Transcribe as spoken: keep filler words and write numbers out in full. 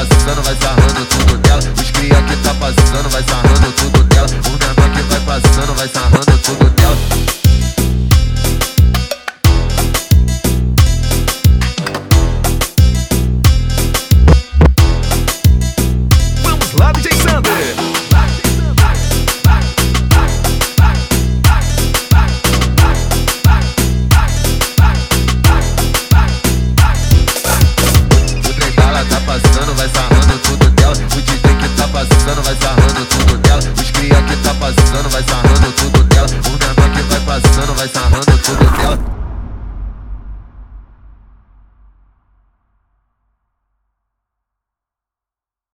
passando vai sarrando tudo dela. Os cria que tá passando vai sarrando tudo dela. Os menor que vai passando vai sarrando tudo dela. Vamos lá, D J Sander. Tá passando, vai sarrando tudo dela. O D J que tá passando vai sarrando tudo dela. Os cria que tá passando vai sarrando tudo dela. O menor que